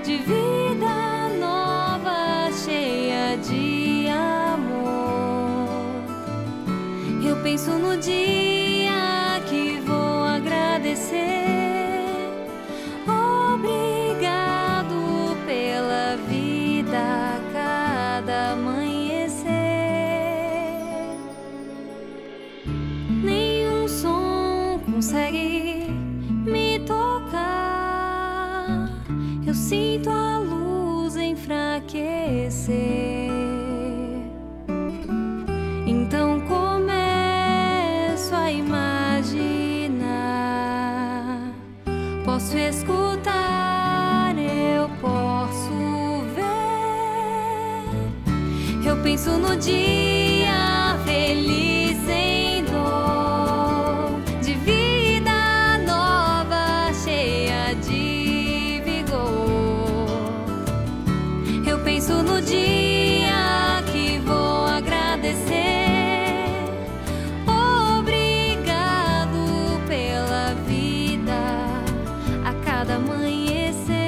de vida nova, cheia de amor. Eu penso no dia que vou agradecer. Obrigado pela vida a cada amanhecer. Nenhum som consegue me tocar. Eu sinto a luz enfraquecer. Então começo a imaginar. Posso escutar, eu posso ver. Eu penso no dia feliz sem dor, de vida nova, cheia de vigor. Eu penso no dia que vou agradecer. Obrigado pela vida a cada amanhecer.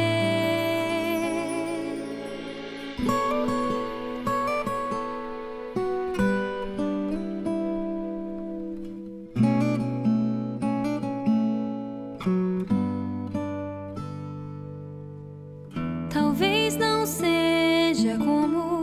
Talvez não seja como